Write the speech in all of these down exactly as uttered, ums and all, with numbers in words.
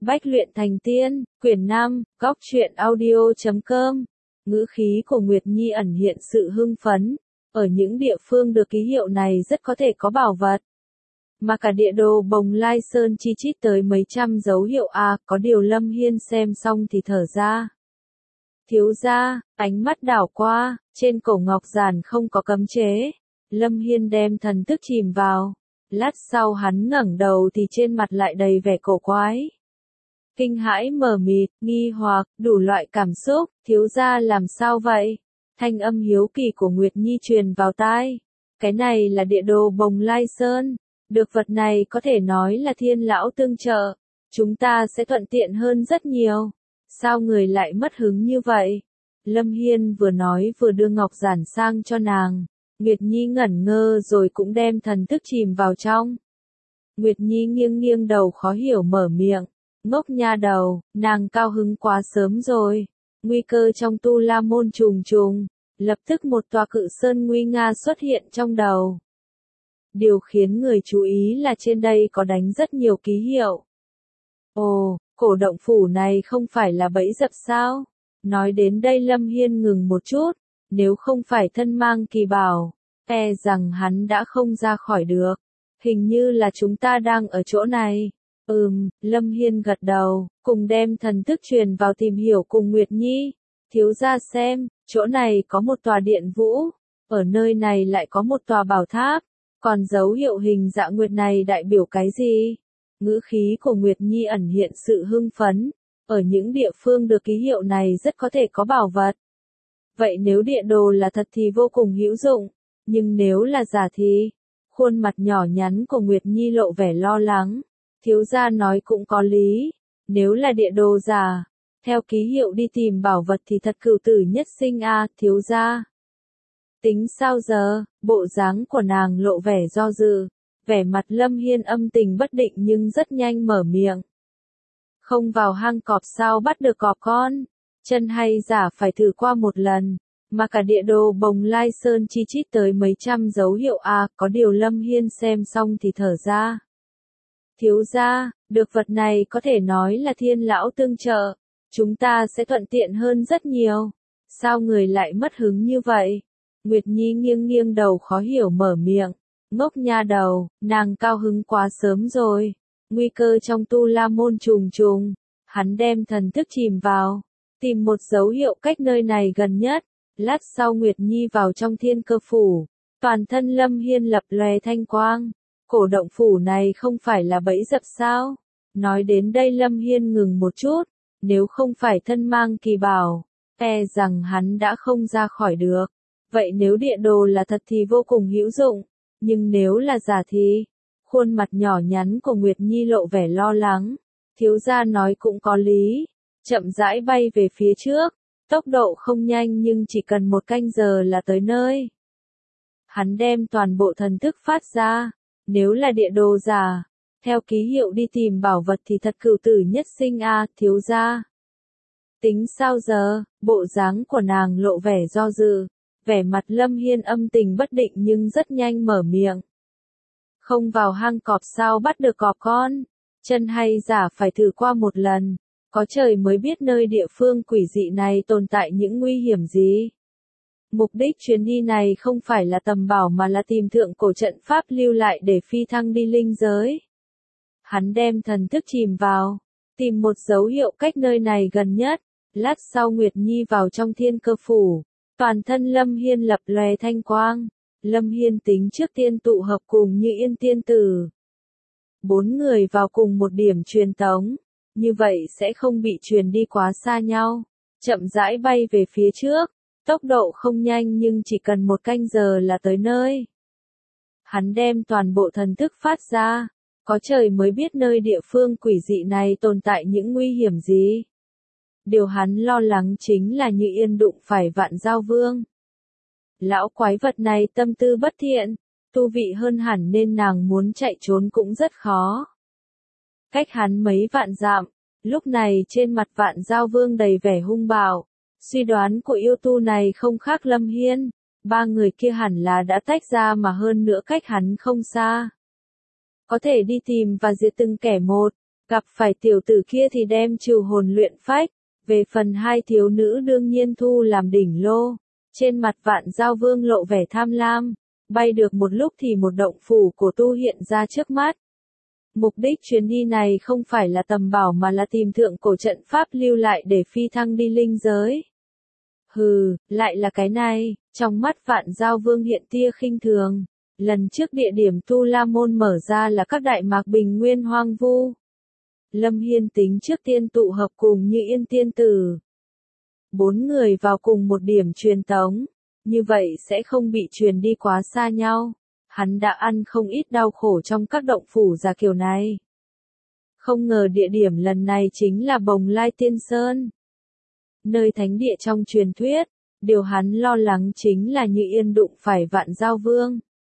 Bách luyện thành tiên, quyển năm, góc truyện audio chấm com. Ngữ khí của Nguyệt Nhi ẩn hiện sự hưng phấn. Ở những địa phương được ký hiệu này rất có thể có bảo vật. Mà cả địa đồ Bồng Lai Sơn chi chít tới mấy trăm dấu hiệu A, có điều Lâm Hiên xem xong thì thở ra. Thiếu gia, ánh mắt đảo qua, trên cổ ngọc giản không có cấm chế. Lâm Hiên đem thần thức chìm vào. Lát sau hắn ngẩng đầu thì trên mặt lại đầy vẻ cổ quái. Kinh hãi mờ mịt, nghi hoặc, đủ loại cảm xúc, thiếu gia làm sao vậy? Thanh âm hiếu kỳ của Nguyệt Nhi truyền vào tai. Cái này là địa đồ Bồng Lai Sơn. Được vật này có thể nói là thiên lão tương trợ. Chúng ta sẽ thuận tiện hơn rất nhiều. Sao người lại mất hứng như vậy? Lâm Hiên vừa nói vừa đưa ngọc giản sang cho nàng. Nguyệt Nhi ngẩn ngơ rồi cũng đem thần thức chìm vào trong. Nguyệt Nhi nghiêng nghiêng đầu khó hiểu mở miệng. Ngốc nha đầu, nàng cao hứng quá sớm rồi. Nguy cơ trong Tu La Môn trùng trùng. Lập tức một tòa cự sơn nguy nga xuất hiện trong đầu. Điều khiến người chú ý là trên đây có đánh rất nhiều ký hiệu. Ồ, cổ động phủ này không phải là bẫy dập sao? Nói đến đây Lâm Hiên ngừng một chút. Nếu không phải thân mang kỳ bảo, e rằng hắn đã không ra khỏi được. Hình như là chúng ta đang ở chỗ này. Ừm, Lâm Hiên gật đầu, cùng đem thần thức truyền vào tìm hiểu cùng Nguyệt Nhi. Thiếu gia xem, chỗ này có một tòa điện vũ, ở nơi này lại có một tòa bảo tháp, còn dấu hiệu hình dạng nguyệt này đại biểu cái gì? Ngữ khí của Nguyệt Nhi ẩn hiện sự hưng phấn, ở những địa phương được ký hiệu này rất có thể có bảo vật. Vậy nếu địa đồ là thật thì vô cùng hữu dụng, nhưng nếu là giả thì... Khuôn mặt nhỏ nhắn của Nguyệt Nhi lộ vẻ lo lắng. Thiếu gia nói cũng có lý. Nếu là địa đồ giả, theo ký hiệu đi tìm bảo vật thì thật cửu tử nhất sinh a, thiếu gia. Tính sao giờ, bộ dáng của nàng lộ vẻ do dự. Vẻ mặt Lâm Hiên âm tình bất định nhưng rất nhanh mở miệng. Không vào hang cọp sao bắt được cọp con. Chân hay giả phải thử qua một lần. Mà cả địa đồ Bồng Lai Sơn chi chít tới mấy trăm dấu hiệu A, có điều Lâm Hiên xem xong thì thở ra. Thiếu gia, được vật này có thể nói là thiên lão tương trợ. Chúng ta sẽ thuận tiện hơn rất nhiều. Sao người lại mất hứng như vậy? Nguyệt Nhi nghiêng nghiêng đầu khó hiểu mở miệng. Ngốc nha đầu, nàng cao hứng quá sớm rồi. Nguy cơ trong Tu La Môn trùng trùng. Hắn đem thần thức chìm vào. Tìm một dấu hiệu cách nơi này gần nhất. Lát sau Nguyệt Nhi vào trong thiên cơ phủ. Toàn thân Lâm Hiên lập lòe thanh quang. Cổ động phủ này không phải là bẫy dập sao? Nói đến đây Lâm Hiên ngừng một chút. Nếu không phải thân mang kỳ bảo, e rằng hắn đã không ra khỏi được. Vậy nếu địa đồ là thật thì vô cùng hữu dụng. Nhưng nếu là giả thì... Khuôn mặt nhỏ nhắn của Nguyệt Nhi lộ vẻ lo lắng. Thiếu gia nói cũng có lý. Chậm rãi bay về phía trước. Tốc độ không nhanh nhưng chỉ cần một canh giờ là tới nơi. Hắn đem toàn bộ thần thức phát ra. Nếu là địa đồ giả, theo ký hiệu đi tìm bảo vật thì thật cửu tử nhất sinh a, thiếu gia. Tính sao giờ, bộ dáng của nàng lộ vẻ do dự. Vẻ mặt Lâm Hiên âm tình bất định nhưng rất nhanh mở miệng. Không vào hang cọp sao bắt được cọp con. Chân hay giả phải thử qua một lần. Có trời mới biết nơi địa phương quỷ dị này tồn tại những nguy hiểm gì. Mục đích chuyến đi này không phải là tầm bảo mà là tìm thượng cổ trận pháp lưu lại để phi thăng đi linh giới. Hắn đem thần thức chìm vào, tìm một dấu hiệu cách nơi này gần nhất. Lát sau Nguyệt Nhi vào trong thiên cơ phủ. Toàn thân Lâm Hiên lập lòe thanh quang. Lâm Hiên tính trước tiên tụ hợp cùng Như Yên tiên tử. Bốn người vào cùng một điểm truyền tống. Như vậy sẽ không bị truyền đi quá xa nhau. Chậm rãi bay về phía trước. Tốc độ không nhanh nhưng chỉ cần một canh giờ là tới nơi. Hắn đem toàn bộ thần thức phát ra. Có trời mới biết nơi địa phương quỷ dị này tồn tại những nguy hiểm gì. Điều hắn lo lắng chính là Như Yên đụng phải Vạn Giao Vương. Lão quái vật này tâm tư bất thiện. Tu vị hơn hẳn nên nàng muốn chạy trốn cũng rất khó. Cách hắn mấy vạn dặm, lúc này trên mặt Vạn Giao Vương đầy vẻ hung bạo. Suy đoán của yêu tu này không khác Lâm Hiên, ba người kia hẳn là đã tách ra mà hơn nữa cách hắn không xa. Có thể đi tìm và diệt từng kẻ một, Gặp phải tiểu tử kia thì đem trừ hồn luyện phách. Về phần hai thiếu nữ đương nhiên thu làm đỉnh lô. Trên mặt Vạn Giao Vương lộ vẻ tham lam. Bay được một lúc thì một động phủ của tu hiện ra trước mắt. Mục đích chuyến đi này không phải là tầm bảo mà là tìm thượng cổ trận pháp lưu lại để phi thăng đi linh giới. Hừ, lại là cái này, trong mắt Vạn Giao Vương hiện tia khinh thường. Lần trước địa điểm Tu La Môn mở ra là các đại mạc bình nguyên hoang vu. Lâm Hiên tính trước tiên tụ hợp cùng Như Yên tiên tử. Bốn người vào cùng một điểm truyền tống, như vậy sẽ không bị truyền đi quá xa nhau. Hắn đã ăn không ít đau khổ trong các động phủ giả kiểu này. Không ngờ địa điểm lần này chính là Bồng Lai Tiên Sơn. Nơi thánh địa trong truyền thuyết, điều hắn lo lắng chính là Như Yên đụng phải Vạn Giao Vương.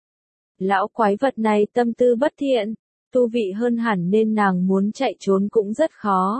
Lão quái vật này tâm tư bất thiện, tu vị hơn hẳn nên nàng muốn chạy trốn cũng rất khó.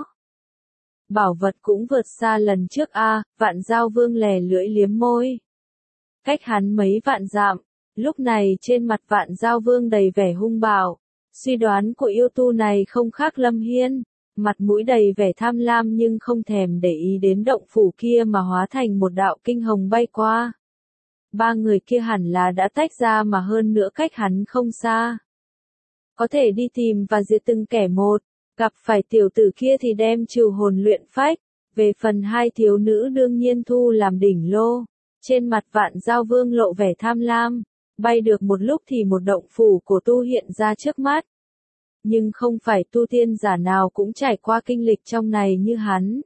Bảo vật cũng vượt xa lần trước a, à, Vạn Giao Vương lè lưỡi liếm môi. Cách hắn mấy vạn dặm, lúc này trên mặt Vạn Giao Vương đầy vẻ hung bạo. Suy đoán của yêu tu này không khác Lâm Hiên, mặt mũi đầy vẻ tham lam nhưng không thèm để ý đến động phủ kia mà hóa thành một đạo kinh hồng bay qua. Ba người kia hẳn là đã tách ra mà hơn nữa cách hắn không xa. Có thể đi tìm và diệt từng kẻ một, gặp phải tiểu tử kia thì đem trừ hồn luyện phách, về phần hai thiếu nữ đương nhiên thu làm đỉnh lô. Trên mặt Vạn Giao Vương lộ vẻ tham lam, bay được một lúc thì một động phủ của tu hiện ra trước mắt. Nhưng không phải tu tiên giả nào cũng trải qua kinh lịch trong này như hắn.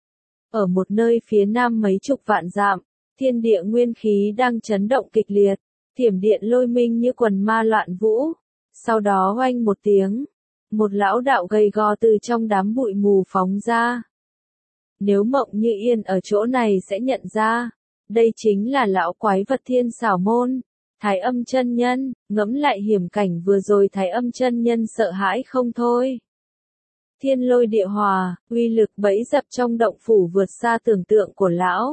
Ở một nơi phía nam mấy chục vạn dặm, thiên địa nguyên khí đang chấn động kịch liệt, thiểm điện lôi minh như quần ma loạn vũ. Sau đó oanh một tiếng, một lão đạo gầy gò từ trong đám bụi mù phóng ra. Nếu Mộng Như Yên ở chỗ này sẽ nhận ra, đây chính là lão quái vật Thiên Xảo Môn, Thái Âm chân nhân. Ngẫm lại hiểm cảnh vừa rồi, Thái Âm chân nhân sợ hãi không thôi. Thiên lôi địa hòa, uy lực bẫy dập trong động phủ vượt xa tưởng tượng của lão.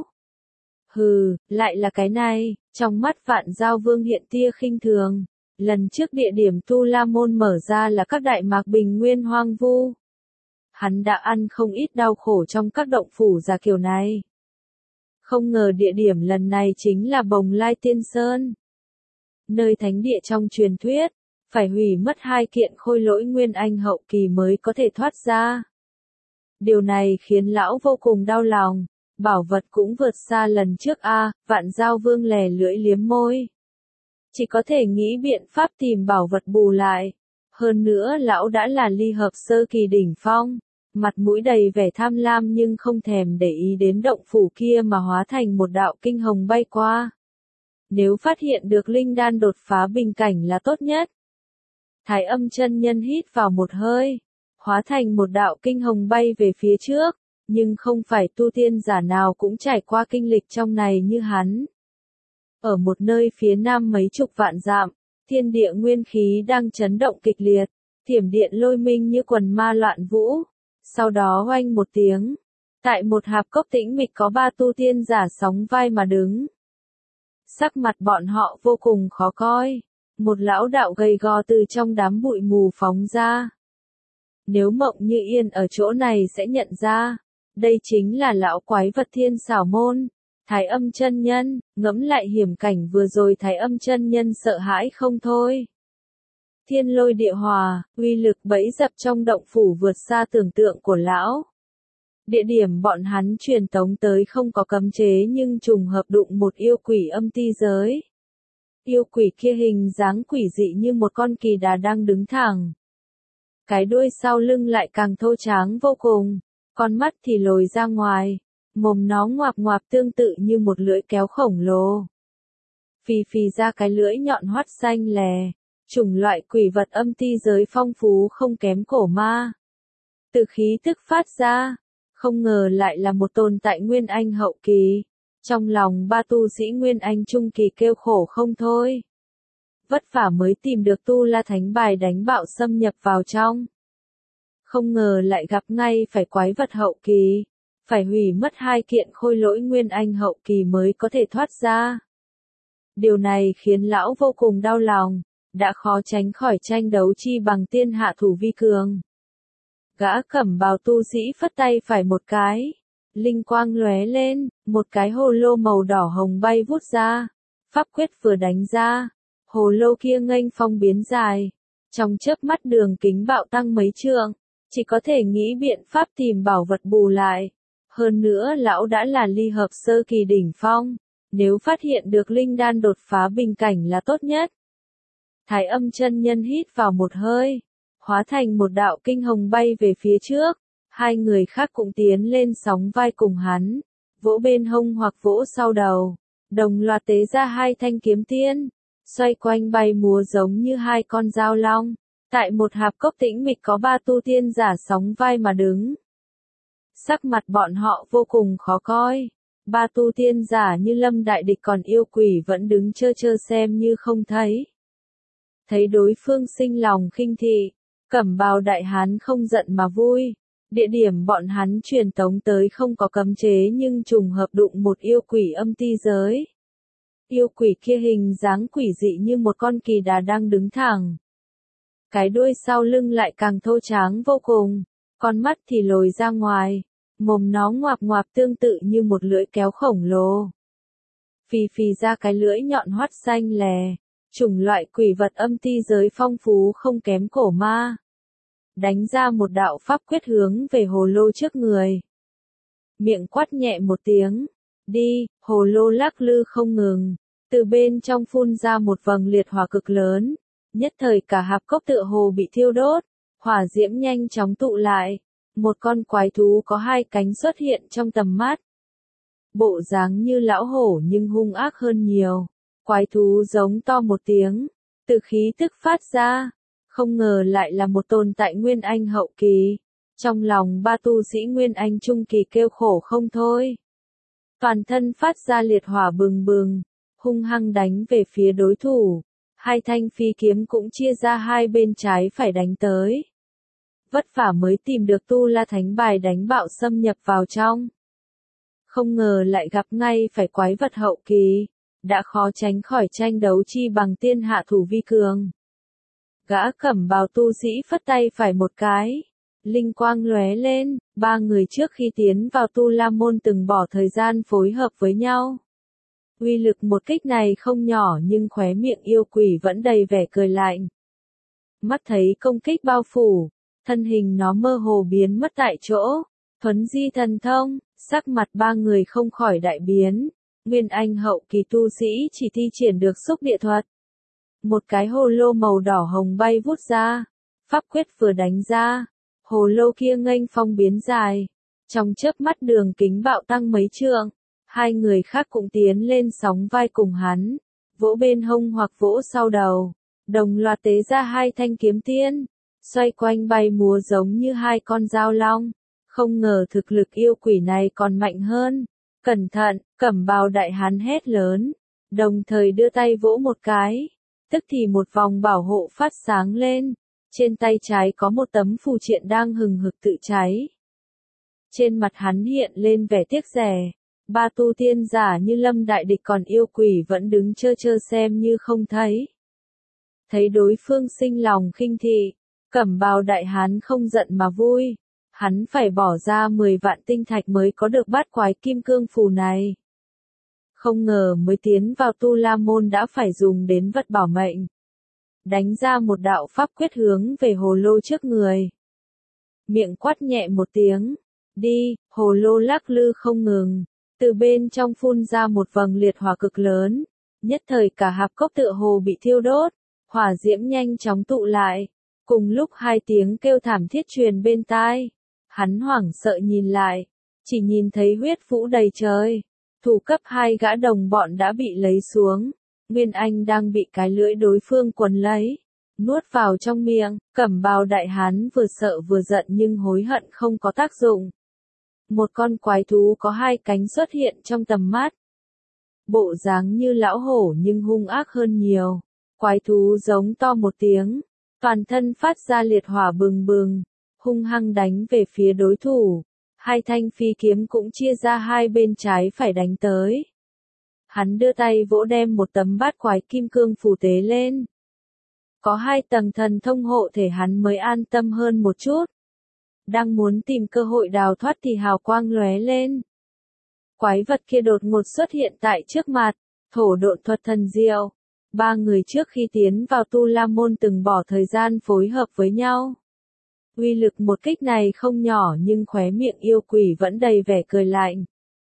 Hừ, lại là cái này, trong mắt Vạn Giao Vương hiện tia khinh thường. Lần trước địa điểm Tu La Môn mở ra là các đại mạc bình nguyên hoang vu. Hắn đã ăn không ít đau khổ trong các động phủ giả kiểu này. Không ngờ địa điểm lần này chính là Bồng Lai Tiên Sơn. Nơi thánh địa trong truyền thuyết, phải hủy mất hai kiện khôi lỗi nguyên anh hậu kỳ mới có thể thoát ra. Điều này khiến lão vô cùng đau lòng, bảo vật cũng vượt xa lần trước a, à, Vạn Giao Vương lè lưỡi liếm môi. Chỉ có thể nghĩ biện pháp tìm bảo vật bù lại. Hơn nữa lão đã là ly hợp sơ kỳ đỉnh phong, mặt mũi đầy vẻ tham lam nhưng không thèm để ý đến động phủ kia mà hóa thành một đạo kinh hồng bay qua. Nếu phát hiện được linh đan đột phá bình cảnh là tốt nhất. Thái Âm chân nhân hít vào một hơi, hóa thành một đạo kinh hồng bay về phía trước, nhưng không phải tu tiên giả nào cũng trải qua kinh lịch trong này như hắn. Ở một nơi phía nam mấy chục vạn dặm, thiên địa nguyên khí đang chấn động kịch liệt, thiểm điện lôi minh như quần ma loạn vũ. Sau đó oanh một tiếng, tại một hạp cốc tĩnh mịch có ba tu tiên giả sóng vai mà đứng. Sắc mặt bọn họ vô cùng khó coi, một lão đạo gầy gò từ trong đám bụi mù phóng ra. Nếu Mộng Như Yên ở chỗ này sẽ nhận ra, đây chính là lão quái vật Thiên Xảo Môn, Thái Âm chân nhân. Ngẫm lại hiểm cảnh vừa rồi, Thái Âm chân nhân sợ hãi không thôi. Thiên lôi địa hòa, uy lực bẫy dập trong động phủ vượt xa tưởng tượng của lão. Địa điểm bọn hắn truyền tống tới không có cấm chế nhưng trùng hợp đụng một yêu quỷ âm ti giới. Yêu quỷ kia hình dáng quỷ dị như một con kỳ đà đang đứng thẳng. Cái đuôi sau lưng lại càng thô tráng vô cùng, con mắt thì lồi ra ngoài, mồm nó ngoạp ngoạp tương tự như một lưỡi kéo khổng lồ. Phì phì ra cái lưỡi nhọn hoắt xanh lè, chủng loại quỷ vật âm ti giới phong phú không kém cổ ma. Từ khí tức phát ra, không ngờ lại là một tồn tại nguyên anh hậu kỳ. Trong lòng ba tu sĩ nguyên anh trung kỳ kêu khổ không thôi. Vất vả mới tìm được tu la thánh bài đánh bạo xâm nhập vào trong. Không ngờ lại gặp ngay phải quái vật hậu kỳ. Phải hủy mất hai kiện khôi lỗi nguyên anh hậu kỳ mới có thể thoát ra. Điều này khiến lão vô cùng đau lòng, đã khó tránh khỏi tranh đấu chi bằng tiên hạ thủ vi cường. Gã cẩm bào tu sĩ phất tay phải một cái. Linh quang lóe lên, một cái hồ lô màu đỏ hồng bay vút ra. Pháp quyết vừa đánh ra, hồ lô kia nghênh phong biến dài. Trong chớp mắt đường kính bạo tăng mấy trượng, chỉ có thể nghĩ biện pháp tìm bảo vật bù lại. Hơn nữa lão đã là ly hợp sơ kỳ đỉnh phong, nếu phát hiện được linh đan đột phá bình cảnh là tốt nhất. Thái Âm chân nhân hít vào một hơi, hóa thành một đạo kinh hồng bay về phía trước. Hai người khác cũng tiến lên sóng vai cùng hắn, vỗ bên hông hoặc vỗ sau đầu, đồng loạt tế ra hai thanh kiếm tiên, xoay quanh bay múa giống như hai con dao long. Tại một hạp cốc tĩnh mịch có ba tu tiên giả sóng vai mà đứng. Sắc mặt bọn họ vô cùng khó coi. Ba tu tiên giả như lâm đại địch còn yêu quỷ vẫn đứng chơ chơ xem như không thấy. Thấy đối phương sinh lòng khinh thị, cẩm bào đại hán không giận mà vui. Địa điểm bọn hắn truyền tống tới không có cấm chế nhưng trùng hợp đụng một yêu quỷ âm ti giới. Yêu quỷ kia hình dáng quỷ dị như một con kỳ đà đang đứng thẳng. Cái đuôi sau lưng lại càng thô tráng vô cùng, con mắt thì lồi ra ngoài, mồm nó ngoạp ngoạp tương tự như một lưỡi kéo khổng lồ. Phì phì ra cái lưỡi nhọn hoắt xanh lè, chủng loại quỷ vật âm ti giới phong phú không kém cổ ma. Đánh ra một đạo pháp quyết hướng về hồ lô trước người. Miệng quát nhẹ một tiếng, đi, hồ lô lắc lư không ngừng, từ bên trong phun ra một vầng liệt hỏa cực lớn. Nhất thời cả hạp cốc tựa hồ bị thiêu đốt, hỏa diễm nhanh chóng tụ lại, một con quái thú có hai cánh xuất hiện trong tầm mắt. Bộ dáng như lão hổ nhưng hung ác hơn nhiều, quái thú giống to một tiếng, từ khí tức phát ra, không ngờ lại là một tồn tại Nguyên Anh hậu kỳ. Trong lòng ba tu sĩ Nguyên Anh trung kỳ kêu khổ không thôi. Toàn thân phát ra liệt hỏa bừng bừng, hung hăng đánh về phía đối thủ. Hai thanh phi kiếm cũng chia ra hai bên trái phải đánh tới. Vất vả mới tìm được tu la thánh bài đánh bạo xâm nhập vào trong. Không ngờ lại gặp ngay phải quái vật hậu kỳ, đã khó tránh khỏi tranh đấu chi bằng tiên hạ thủ vi cường. Gã cẩm bào tu sĩ phất tay phải một cái, linh quang lóe lên, ba người trước khi tiến vào tu la môn từng bỏ thời gian phối hợp với nhau. Uy lực một kích này không nhỏ nhưng khóe miệng yêu quỷ vẫn đầy vẻ cười lạnh. Mắt thấy công kích bao phủ, thân hình nó mơ hồ biến mất tại chỗ, thuấn di thần thông, sắc mặt ba người không khỏi đại biến. Nguyên Anh hậu kỳ tu sĩ chỉ thi triển được xúc địa thuật. Một cái hồ lô màu đỏ hồng bay vút ra, pháp quyết vừa đánh ra, hồ lô kia nghênh phong biến dài, trong chớp mắt đường kính bạo tăng mấy trượng. Hai người khác cũng tiến lên sóng vai cùng hắn, vỗ bên hông hoặc vỗ sau đầu, đồng loạt tế ra hai thanh kiếm tiên, xoay quanh bay múa giống như hai con dao long. Không ngờ thực lực yêu quỷ này còn mạnh hơn. Cẩn thận, cẩm bào đại hán hét lớn, đồng thời đưa tay vỗ một cái, tức thì một vòng bảo hộ phát sáng lên, trên tay trái có một tấm phù triện đang hừng hực tự cháy. Trên mặt hắn hiện lên vẻ tiếc rẻ. Ba tu tiên giả như lâm đại địch còn yêu quỷ vẫn đứng chơ chơ xem như không thấy. Thấy đối phương sinh lòng khinh thị, cẩm bào đại hán không giận mà vui. Hắn phải bỏ ra mười vạn tinh thạch mới có được bát quái kim cương phù này. Không ngờ mới tiến vào tu la môn đã phải dùng đến vật bảo mệnh. Đánh ra một đạo pháp quyết hướng về hồ lô trước người. Miệng quát nhẹ một tiếng, đi, hồ lô lắc lư không ngừng. Từ bên trong phun ra một vầng liệt hỏa cực lớn, nhất thời cả hạp cốc tựa hồ bị thiêu đốt, hỏa diễm nhanh chóng tụ lại, cùng lúc hai tiếng kêu thảm thiết truyền bên tai. Hắn hoảng sợ nhìn lại, chỉ nhìn thấy huyết vũ đầy trời, thủ cấp hai gã đồng bọn đã bị lấy xuống, Nguyên Anh đang bị cái lưỡi đối phương quấn lấy, nuốt vào trong miệng. Cẩm bào đại hán vừa sợ vừa giận nhưng hối hận không có tác dụng. Một con quái thú có hai cánh xuất hiện trong tầm mắt. Bộ dáng như lão hổ nhưng hung ác hơn nhiều. Quái thú giống to một tiếng, toàn thân phát ra liệt hỏa bừng bừng, hung hăng đánh về phía đối thủ. Hai thanh phi kiếm cũng chia ra hai bên trái phải đánh tới. Hắn đưa tay vỗ đem một tấm bát quái kim cương phù tế lên. Có hai tầng thần thông hộ thể hắn mới an tâm hơn một chút. Đang muốn tìm cơ hội đào thoát thì hào quang lóe lên. Quái vật kia đột ngột xuất hiện tại trước mặt, thổ độn thuật thần diệu. Ba người trước khi tiến vào Tu La Môn từng bỏ thời gian phối hợp với nhau. Uy lực một kích này không nhỏ nhưng khóe miệng yêu quỷ vẫn đầy vẻ cười lạnh.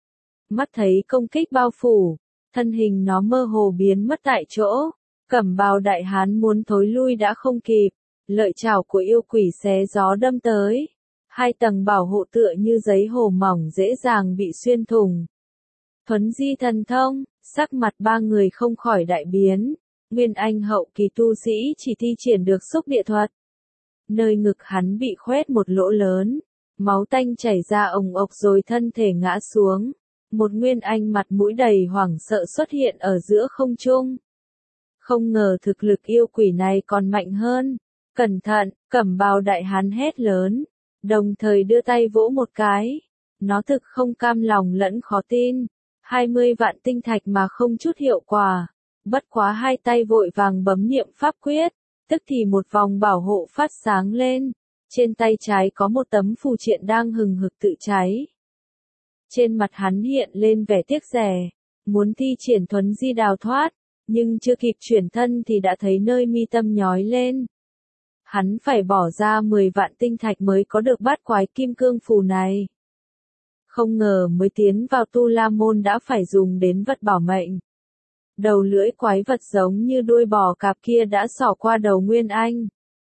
Mắt thấy công kích bao phủ, thân hình nó mơ hồ biến mất tại chỗ. Cẩm bào đại hán muốn thối lui đã không kịp, lợi chảo của yêu quỷ xé gió đâm tới. Hai tầng bảo hộ tựa như giấy hồ mỏng dễ dàng bị xuyên thủng. Thuấn di thần thông, sắc mặt ba người không khỏi đại biến. Nguyên Anh hậu kỳ tu sĩ chỉ thi triển được xúc địa thuật. Nơi ngực hắn bị khoét một lỗ lớn, máu tanh chảy ra ồng ộc rồi thân thể ngã xuống. Một Nguyên Anh mặt mũi đầy hoảng sợ xuất hiện ở giữa không trung. Không ngờ thực lực yêu quỷ này còn mạnh hơn. Cẩn thận, Cẩm bào đại hán hét lớn, đồng thời đưa tay vỗ một cái. Nó thực không cam lòng lẫn khó tin. hai mươi vạn tinh thạch mà không chút hiệu quả. Bất quá hai tay vội vàng bấm niệm pháp quyết, tức thì một vòng bảo hộ phát sáng lên. Trên tay trái có một tấm phù triện đang hừng hực tự cháy. Trên mặt hắn hiện lên vẻ tiếc rẻ, muốn thi triển thuấn di đào thoát, nhưng chưa kịp chuyển thân thì đã thấy nơi mi tâm nhói lên. Hắn phải bỏ ra mười vạn tinh thạch mới có được bát quái kim cương phù này. Không ngờ mới tiến vào Tu La Môn đã phải dùng đến vật bảo mệnh. Đầu lưỡi quái vật giống như đuôi bò cạp kia đã xỏ qua đầu Nguyên Anh.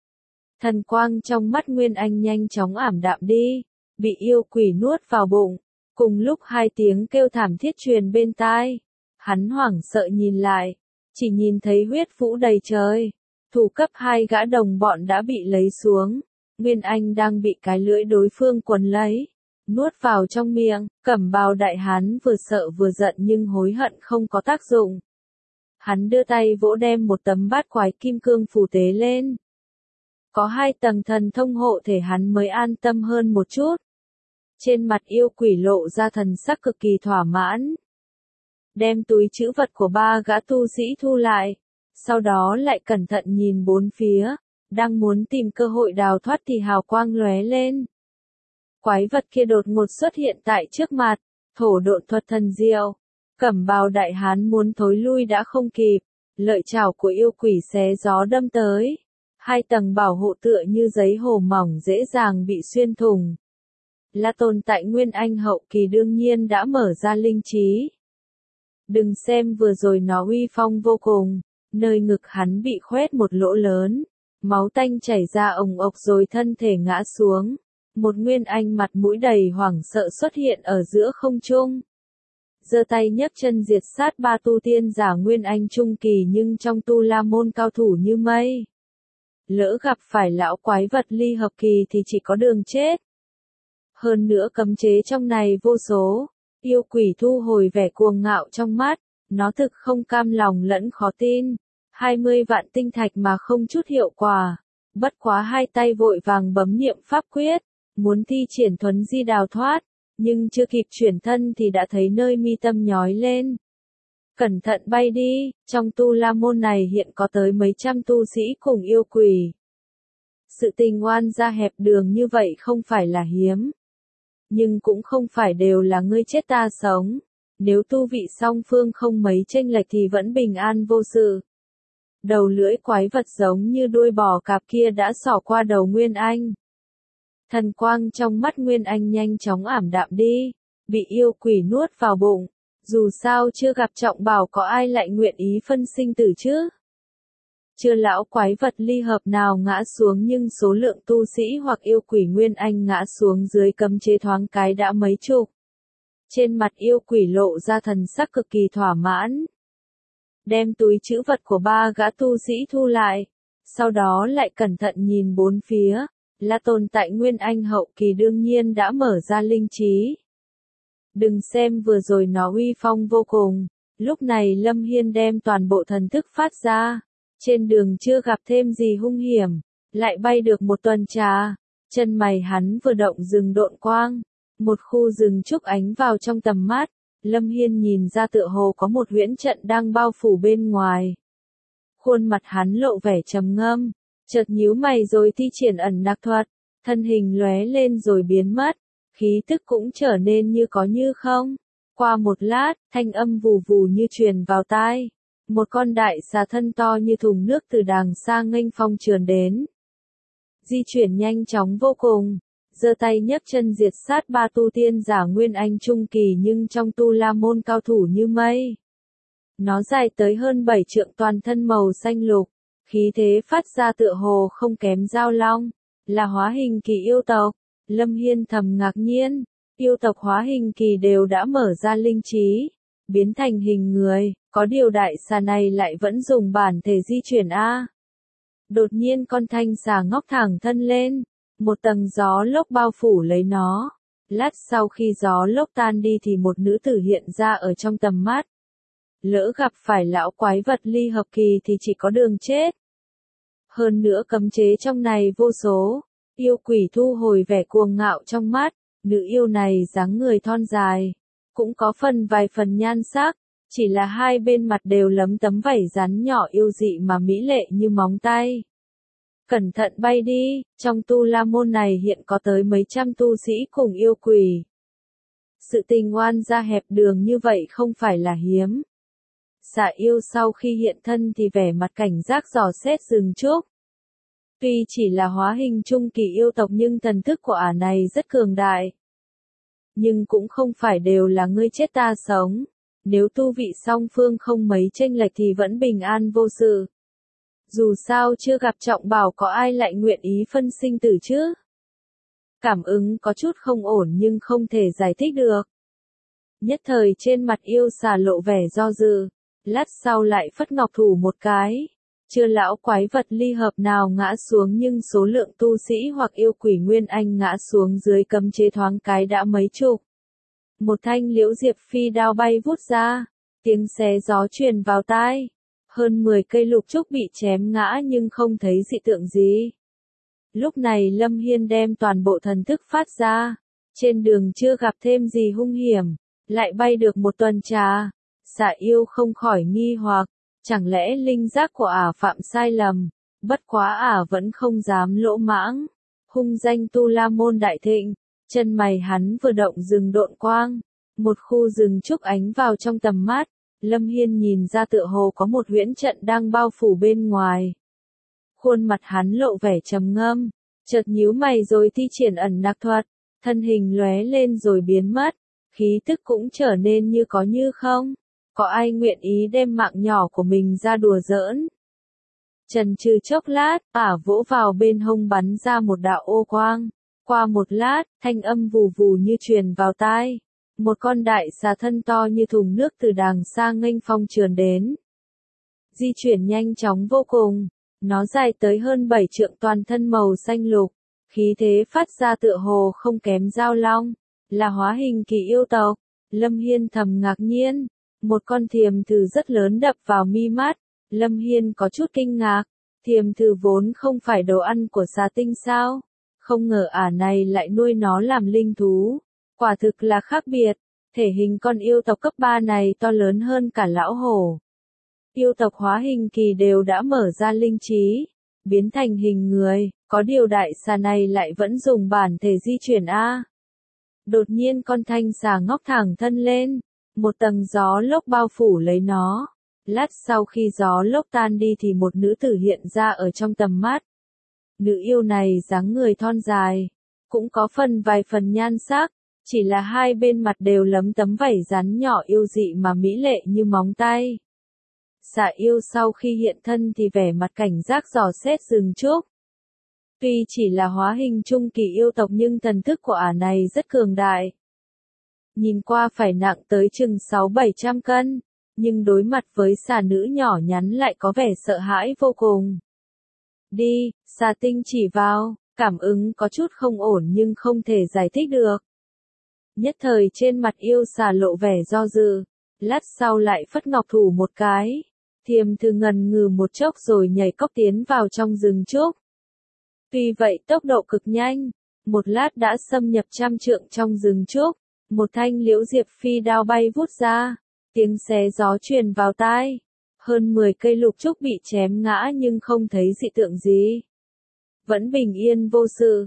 Thần quang trong mắt Nguyên Anh nhanh chóng ảm đạm đi, bị yêu quỷ nuốt vào bụng. Cùng lúc hai tiếng kêu thảm thiết truyền bên tai. Hắn hoảng sợ nhìn lại, chỉ nhìn thấy huyết vũ đầy trời. Thủ cấp hai gã đồng bọn đã bị lấy xuống. Nguyên Anh đang bị cái lưỡi đối phương quấn lấy, nuốt vào trong miệng. Cẩm bào đại hán vừa sợ vừa giận nhưng hối hận không có tác dụng. Hắn đưa tay vỗ đem một tấm bát quái kim cương phù tế lên. Có hai tầng thần thông hộ thể hắn mới an tâm hơn một chút. Trên mặt yêu quỷ lộ ra thần sắc cực kỳ thỏa mãn. Đem túi trữ vật của ba gã tu sĩ thu lại. Sau đó lại cẩn thận nhìn bốn phía. Đang muốn tìm cơ hội đào thoát thì hào quang lóe lên. Quái vật kia đột ngột xuất hiện tại trước mặt. Thổ độn thuật thần diệu. Cẩm bào đại hán muốn thối lui đã không kịp. Lợi chảo của yêu quỷ xé gió đâm tới. Hai tầng bảo hộ tựa như giấy hồ mỏng dễ dàng bị xuyên thủng. Là tồn tại Nguyên Anh hậu kỳ đương nhiên đã mở ra linh trí. Đừng xem vừa rồi nó uy phong vô cùng, nơi ngực hắn bị khoét một lỗ lớn, máu tanh chảy ra ồng ộc rồi thân thể ngã xuống. Một Nguyên Anh mặt mũi đầy hoảng sợ xuất hiện ở giữa không trung. Giơ tay nhấc chân diệt sát ba tu tiên giả Nguyên Anh trung kỳ nhưng trong Tu La Môn cao thủ như mây. Lỡ gặp phải lão quái vật ly hợp kỳ thì chỉ có đường chết. Hơn nữa cấm chế trong này vô số. Yêu quỷ thu hồi vẻ cuồng ngạo trong mắt, nó thực không cam lòng lẫn khó tin. hai mươi vạn tinh thạch mà không chút hiệu quả. Bất quá hai tay vội vàng bấm niệm pháp quyết, muốn thi triển thuấn di đào thoát, nhưng chưa kịp chuyển thân thì đã thấy nơi mi tâm nhói lên. Cẩn thận bay đi, trong Tu La Môn này hiện có tới mấy trăm tu sĩ cùng yêu quỷ. Sự tình oan ra hẹp đường như vậy không phải là hiếm. Nhưng cũng không phải đều là ngươi chết ta sống. Nếu tu vị song phương không mấy chênh lệch thì vẫn bình an vô sự. Đầu lưỡi quái vật giống như đuôi bò cạp kia đã xỏ qua đầu Nguyên Anh. Thần quang trong mắt Nguyên Anh nhanh chóng ảm đạm đi, bị yêu quỷ nuốt vào bụng. Dù sao chưa gặp trọng bảo có ai lại nguyện ý phân sinh tử chứ. Chưa lão quái vật ly hợp nào ngã xuống nhưng số lượng tu sĩ hoặc yêu quỷ Nguyên Anh ngã xuống dưới cấm chế thoáng cái đã mấy chục. Trên mặt yêu quỷ lộ ra thần sắc cực kỳ thỏa mãn. Đem túi trữ vật của ba gã tu sĩ thu lại. Sau đó lại cẩn thận nhìn bốn phía. Là tồn tại Nguyên Anh hậu kỳ đương nhiên đã mở ra linh trí. Đừng xem vừa rồi nó uy phong vô cùng. Lúc này Lâm Hiên đem toàn bộ thần thức phát ra. Trên đường chưa gặp thêm gì hung hiểm, lại bay được một tuần trà. Chân mày hắn vừa động rừng độn quang. Một khu rừng trúc ánh vào trong tầm mắt. Lâm Hiên nhìn ra tựa hồ có một huyễn trận đang bao phủ bên ngoài. Khuôn mặt hắn lộ vẻ trầm ngâm, chợt nhíu mày rồi thi triển ẩn nặc thuật. thân hình lóe lên rồi biến mất, khí tức cũng trở nên như có như không. Qua một lát, thanh âm vù vù như truyền vào tai. Một con đại xà thân to như thùng nước từ đàng xa nghênh phong trườn đến. Di chuyển nhanh chóng vô cùng, giơ tay nhấc chân diệt sát ba tu tiên giả Nguyên Anh trung kỳ nhưng trong tu la môn cao thủ như mây. Nó dài tới hơn bảy trượng, toàn thân màu xanh lục, khí thế phát ra tựa hồ không kém dao long, là hóa hình kỳ yêu tộc. Lâm Hiên thầm ngạc nhiên, yêu tộc hóa hình kỳ đều đã mở ra linh trí, biến thành hình người, có điều đại xà này lại vẫn dùng bản thể di chuyển a. Đột nhiên con thanh xà ngóc thẳng thân lên, một tầng gió lốc bao phủ lấy nó. Lát sau khi gió lốc tan đi thì một nữ tử hiện ra ở trong tầm mắt. Lỡ gặp phải lão quái vật ly hợp kỳ thì chỉ có đường chết. Hơn nữa cấm chế trong này vô số, yêu quỷ thu hồi vẻ cuồng ngạo trong mắt, nữ yêu này dáng người thon dài, cũng có phần vài phần nhan sắc, chỉ là hai bên mặt đều lấm tấm vảy rắn nhỏ yêu dị mà mỹ lệ như móng tay. Cẩn thận bay đi, trong tu la môn này hiện có tới mấy trăm tu sĩ cùng yêu quỷ. Sự tình oan ra hẹp đường như vậy không phải là hiếm. Xà yêu sau khi hiện thân thì vẻ mặt cảnh giác dò xét rừng trúc. Tuy chỉ là hóa hình trung kỳ yêu tộc nhưng thần thức của ả này rất cường đại. Nhưng cũng không phải đều là ngươi chết ta sống. Nếu tu vị song phương không mấy chênh lệch thì vẫn bình an vô sự. Dù sao chưa gặp trọng bảo có ai lại nguyện ý phân sinh tử chứ. Cảm ứng có chút không ổn nhưng không thể giải thích được. Nhất thời trên mặt yêu xà lộ vẻ do dự, lát sau lại phất ngọc thủ một cái. Chưa lão quái vật ly hợp nào ngã xuống nhưng số lượng tu sĩ hoặc yêu quỷ Nguyên Anh ngã xuống dưới cấm chế thoáng cái đã mấy chục. Một thanh liễu diệp phi đao bay vút ra, tiếng xé gió truyền vào tai. Hơn mười cây lục trúc bị chém ngã nhưng không thấy dị tượng gì. Lúc này Lâm Hiên đem toàn bộ thần thức phát ra, trên đường chưa gặp thêm gì hung hiểm, lại bay được một tuần trà. Xà yêu không khỏi nghi hoặc, chẳng lẽ linh giác của ả phạm sai lầm, bất quá ả vẫn không dám lỗ mãng. Hung danh tu la môn đại thịnh, chân mày hắn vừa động rừng độn quang, một khu rừng trúc ánh vào trong tầm mắt. Lâm Hiên nhìn ra tựa hồ có một huyễn trận đang bao phủ bên ngoài. Khuôn mặt hắn lộ vẻ trầm ngâm, chợt nhíu mày rồi thi triển ẩn nặc thuật, thân hình lóe lên rồi biến mất, khí tức cũng trở nên như có như không. Có ai nguyện ý đem mạng nhỏ của mình ra đùa giỡn? Chần chừ chốc lát, ả vỗ vào bên hông bắn ra một đạo ô quang. Qua một lát, thanh âm vù vù như truyền vào tai. Một con đại xà thân to như thùng nước từ đàng xa nghênh phong trườn đến. Di chuyển nhanh chóng vô cùng, nó dài tới hơn bảy trượng, toàn thân màu xanh lục, khí thế phát ra tựa hồ không kém dao long, là hóa hình kỳ yêu tộc. Lâm Hiên thầm ngạc nhiên, một con thiềm thử rất lớn đập vào mi mắt. Lâm Hiên có chút kinh ngạc, thiềm thử vốn không phải đồ ăn của xà tinh sao, không ngờ ả này lại nuôi nó làm linh thú. Quả thực là khác biệt, thể hình con yêu tộc cấp ba này to lớn hơn cả lão hổ. Yêu tộc hóa hình kỳ đều đã mở ra linh trí, biến thành hình người, có điều đại xà này lại vẫn dùng bản thể di chuyển a. Đột nhiên con thanh xà ngóc thẳng thân lên, một tầng gió lốc bao phủ lấy nó. Lát sau khi gió lốc tan đi thì một nữ tử hiện ra ở trong tầm mắt. Nữ yêu này dáng người thon dài, cũng có phần vài phần nhan sắc. Chỉ là hai bên mặt đều lấm tấm vảy rắn nhỏ yêu dị mà mỹ lệ như móng tay. Xà yêu sau khi hiện thân thì vẻ mặt cảnh giác dò xét rừng trúc. Tuy chỉ là hóa hình trung kỳ yêu tộc nhưng thần thức của ả này rất cường đại. Nhìn qua phải nặng tới chừng sáu bảy trăm cân, nhưng đối mặt với xà nữ nhỏ nhắn lại có vẻ sợ hãi vô cùng. Đi, xà tinh chỉ vào, cảm ứng có chút không ổn nhưng không thể giải thích được. Nhất thời trên mặt yêu xà lộ vẻ do dự, lát sau lại phất ngọc thủ một cái, thiềm thử ngần ngừ một chốc rồi nhảy cóc tiến vào trong rừng trúc. Tuy vậy tốc độ cực nhanh, một lát đã xâm nhập trăm trượng trong rừng trúc, một thanh liễu diệp phi đao bay vút ra, tiếng xé gió truyền vào tai. Hơn mười cây lục trúc bị chém ngã nhưng không thấy dị tượng gì. Vẫn bình yên vô sự.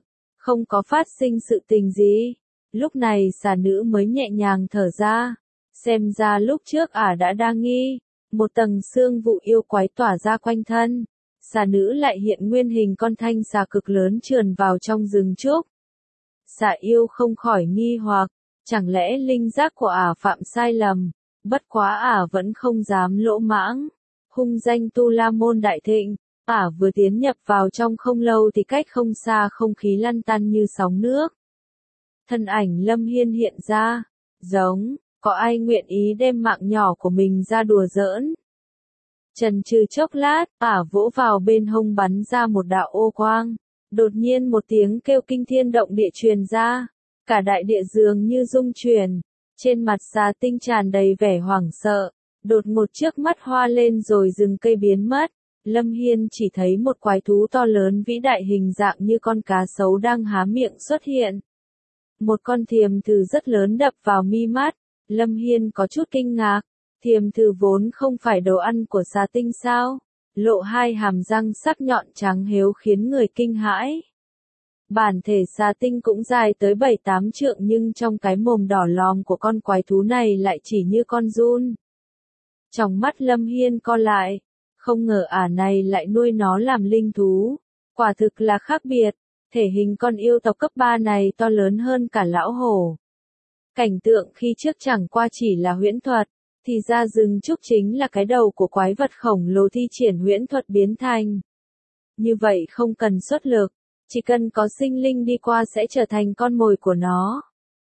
không có phát sinh sự tình gì. Lúc này xà nữ mới nhẹ nhàng thở ra. Xem ra lúc trước ả đã đa nghi. Một tầng xương vụ yêu quái tỏa ra quanh thân. Xà nữ lại hiện nguyên hình con thanh xà cực lớn trườn vào trong rừng trúc. Xà yêu không khỏi nghi hoặc, chẳng lẽ linh giác của ả phạm sai lầm, bất quá ả vẫn không dám lỗ mãng. Hung danh Tu La Môn đại thịnh, ả vừa tiến nhập vào trong không lâu thì cách không xa không khí lăn tăn như sóng nước. Thân ảnh Lâm Hiên hiện ra, giống, có ai nguyện ý đem mạng nhỏ của mình ra đùa giỡn. Chần chừ chốc lát, ả vỗ vào bên hông bắn ra một đạo ô quang. Đột nhiên một tiếng kêu kinh thiên động địa truyền ra, cả đại địa dường như rung chuyển, trên mặt xà tinh tràn đầy vẻ hoảng sợ, đột ngột trước mắt hoa lên rồi rừng cây biến mất. Lâm Hiên chỉ thấy một quái thú to lớn vĩ đại hình dạng như con cá sấu đang há miệng xuất hiện. Một con thiềm thử rất lớn đập vào mi mắt, Lâm Hiên có chút kinh ngạc, thiềm thử vốn không phải đồ ăn của xà tinh sao? Lộ hai hàm răng sắc nhọn trắng héo khiến người kinh hãi. Bản thể xà tinh cũng dài tới bảy tám trượng nhưng trong cái mồm đỏ lòm của con quái thú này lại chỉ như con giun. Trong mắt Lâm Hiên co lại, không ngờ ả này lại nuôi nó làm linh thú. Quả thực là khác biệt, thể hình con yêu tộc cấp ba này to lớn hơn cả lão hổ. Cảnh tượng khi trước chẳng qua chỉ là huyễn thuật. Thì ra rừng trúc chính là cái đầu của quái vật khổng lồ thi triển huyễn thuật biến thành. Như vậy không cần xuất lực, chỉ cần có sinh linh đi qua sẽ trở thành con mồi của nó.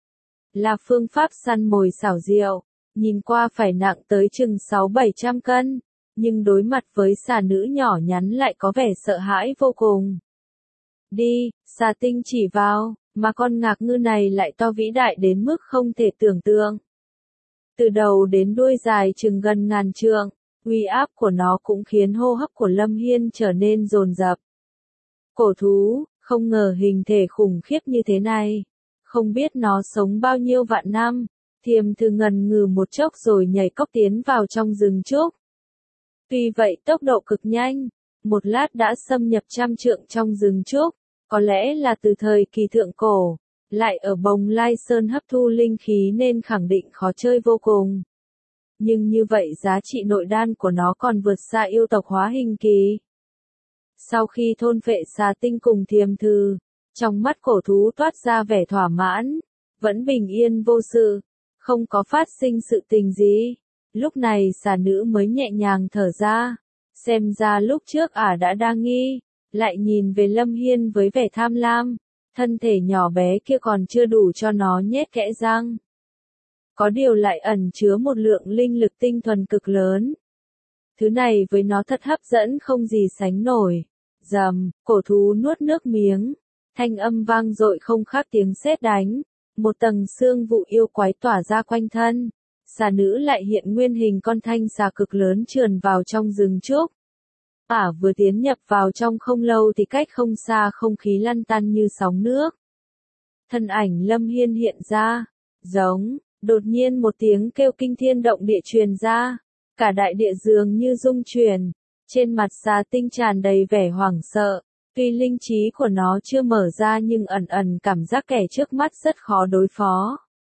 Là phương pháp săn mồi xảo diệu, nhìn qua phải nặng tới chừng sáu bảy trăm cân, nhưng đối mặt với xà nữ nhỏ nhắn lại có vẻ sợ hãi vô cùng. Đi, xà tinh chỉ vào, mà con ngạc ngư này lại to vĩ đại đến mức không thể tưởng tượng. Từ đầu đến đuôi dài chừng gần ngàn trượng, uy áp của nó cũng khiến hô hấp của Lâm Hiên trở nên dồn dập. Cổ thú, không ngờ hình thể khủng khiếp như thế này. Không biết nó sống bao nhiêu vạn năm, thiềm thử ngần ngừ một chốc rồi nhảy cóc tiến vào trong rừng trúc. Tuy vậy tốc độ cực nhanh, một lát đã xâm nhập trăm trượng trong rừng trúc, có lẽ là từ thời kỳ thượng cổ. Lại ở Bồng Lai Sơn hấp thu linh khí nên khẳng định khó chơi vô cùng. Nhưng như vậy giá trị nội đan của nó còn vượt xa yêu tộc hóa hình kỳ. Sau khi thôn phệ xà tinh cùng thiềm thử, trong mắt cổ thú toát ra vẻ thỏa mãn, vẫn bình yên vô sự, không có phát sinh sự tình gì. Lúc này xà nữ mới nhẹ nhàng thở ra, xem ra lúc trước ả đã đa nghi, lại nhìn về Lâm Hiên với vẻ tham lam. Thân thể nhỏ bé kia còn chưa đủ cho nó nhét kẽ răng. Có điều lại ẩn chứa một lượng linh lực tinh thuần cực lớn. Thứ này với nó thật hấp dẫn không gì sánh nổi. Rầm, cổ thú nuốt nước miếng. Thanh âm vang dội không khác tiếng sét đánh. Một tầng xương vụ yêu quái tỏa ra quanh thân. Xà nữ lại hiện nguyên hình con thanh xà cực lớn trườn vào trong rừng trúc. Ả vừa tiến nhập vào trong không lâu thì cách không xa không khí lăn tăn như sóng nước. Thân ảnh Lâm Hiên hiện ra, giống, đột nhiên một tiếng kêu kinh thiên động địa truyền ra, cả đại địa dường như rung chuyển, trên mặt xà tinh tràn đầy vẻ hoảng sợ, tuy linh trí của nó chưa mở ra nhưng ẩn ẩn cảm giác kẻ trước mắt rất khó đối phó.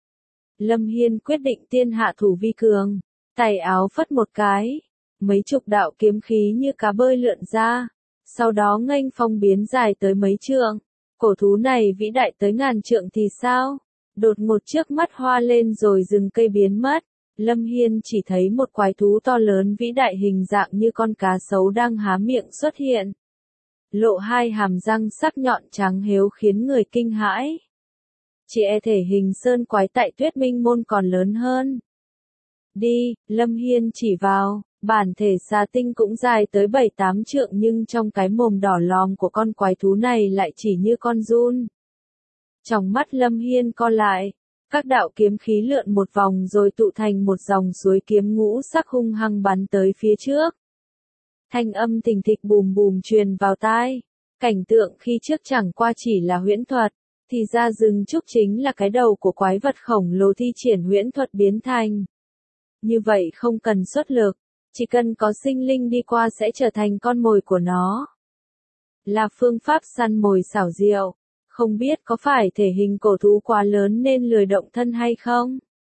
Lâm Hiên quyết định tiên hạ thủ vi cường, tay áo phất một cái. Mấy chục đạo kiếm khí như cá bơi lượn ra, sau đó nghênh phong biến dài tới mấy trượng. Cổ thú này vĩ đại tới ngàn trượng thì sao? Đột ngột trước mắt hoa lên rồi rừng cây biến mất. Lâm Hiên chỉ thấy một quái thú to lớn vĩ đại hình dạng như con cá sấu đang há miệng xuất hiện. Lộ hai hàm răng sắc nhọn trắng héo khiến người kinh hãi. Chỉ e thể hình sơn quái tại Tuyết Minh Môn còn lớn hơn. Đi, Lâm Hiên chỉ vào. Bản thể xà tinh cũng dài tới bảy tám trượng nhưng trong cái mồm đỏ lòm của con quái thú này lại chỉ như con giun. Trong mắt Lâm Hiên co lại, các đạo kiếm khí lượn một vòng rồi tụ thành một dòng suối kiếm ngũ sắc hung hăng bắn tới phía trước. Thanh âm thình thịch bùm bùm truyền vào tai, cảnh tượng khi trước chẳng qua chỉ là huyễn thuật, thì ra rừng trúc chính là cái đầu của quái vật khổng lồ thi triển huyễn thuật biến thành. Như vậy không cần xuất lực. Chỉ cần có sinh linh đi qua sẽ trở thành con mồi của nó. Là phương pháp săn mồi xảo diệu, Không biết có phải thể hình cổ thú quá lớn nên lười động thân hay không?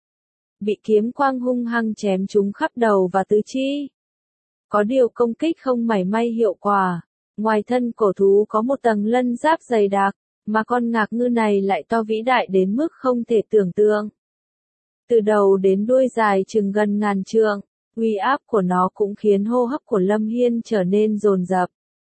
Bị kiếm quang hung hăng chém trúng khắp đầu và tứ chi. Có điều công kích không mảy may hiệu quả. Ngoài thân cổ thú có một tầng lân giáp dày đặc, mà con ngạc ngư này lại to vĩ đại đến mức không thể tưởng tượng. Từ đầu đến đuôi dài chừng gần ngàn trượng, uy áp của nó cũng khiến hô hấp của Lâm Hiên trở nên dồn dập.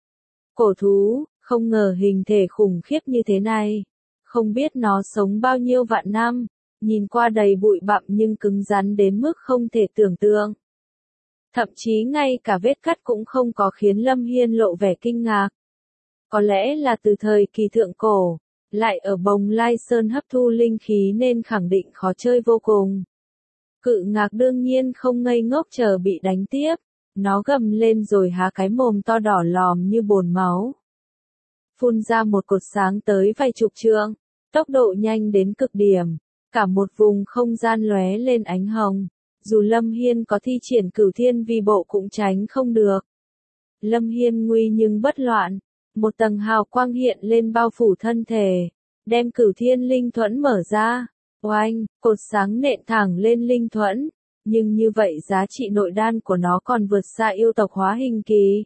Cổ thú, không ngờ hình thể khủng khiếp như thế này. Không biết nó sống bao nhiêu vạn năm, nhìn qua đầy bụi bặm nhưng cứng rắn đến mức không thể tưởng tượng. Thậm chí ngay cả vết cắt cũng không có khiến Lâm Hiên lộ vẻ kinh ngạc. Có lẽ là từ thời kỳ thượng cổ, lại ở Bồng Lai Sơn hấp thu linh khí nên khẳng định khó chơi vô cùng. Cự ngạc đương nhiên không ngây ngốc chờ bị đánh tiếp, nó gầm lên rồi há cái mồm to đỏ lòm như bồn máu. Phun ra một cột sáng tới vài chục trượng, tốc độ nhanh đến cực điểm, cả một vùng không gian lóe lên ánh hồng. Dù Lâm Hiên có thi triển Cửu Thiên Vi Bộ cũng tránh không được. Lâm Hiên nguy nhưng bất loạn, một tầng hào quang hiện lên bao phủ thân thể, đem Cửu Thiên Linh Thuẫn mở ra. Oanh, cột sáng nện thẳng lên linh thuẫn, nhưng như vậy giá trị nội đan của nó còn vượt xa yêu tộc hóa hình kỳ.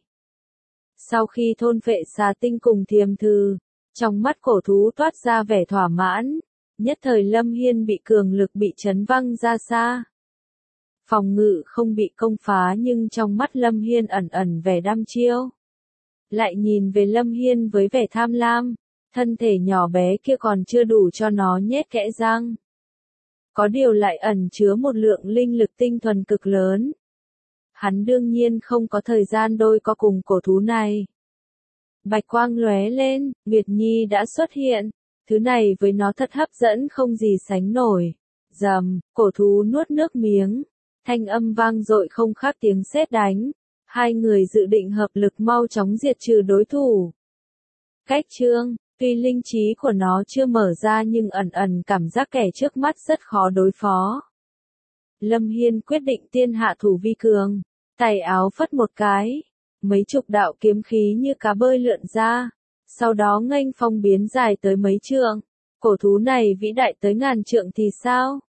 Sau khi thôn phệ xà tinh cùng thiềm thư, trong mắt cổ thú toát ra vẻ thỏa mãn, nhất thời Lâm Hiên bị cường lực bị chấn văng ra xa. Phòng ngự không bị công phá nhưng trong mắt Lâm Hiên ẩn ẩn vẻ đăm chiêu. Lại nhìn về Lâm Hiên với vẻ tham lam, thân thể nhỏ bé kia còn chưa đủ cho nó nhét kẽ răng. Có điều lại ẩn chứa một lượng linh lực tinh thuần cực lớn. Hắn đương nhiên không có thời gian đôi co cùng cổ thú này. Bạch quang lóe lên, Nguyệt Nhi đã xuất hiện, thứ này với nó thật hấp dẫn không gì sánh nổi. Rầm, cổ thú nuốt nước miếng, thanh âm vang dội không khác tiếng sét đánh. Hai người dự định hợp lực mau chóng diệt trừ đối thủ. Cách chương, tuy linh trí của nó chưa mở ra nhưng ẩn ẩn cảm giác kẻ trước mắt rất khó đối phó. Lâm Hiên quyết định tiên hạ thủ vi cường, tay áo phất một cái, mấy chục đạo kiếm khí như cá bơi lượn ra, sau đó nghênh phong biến dài tới mấy trượng. Cổ thú này vĩ đại tới ngàn trượng thì sao?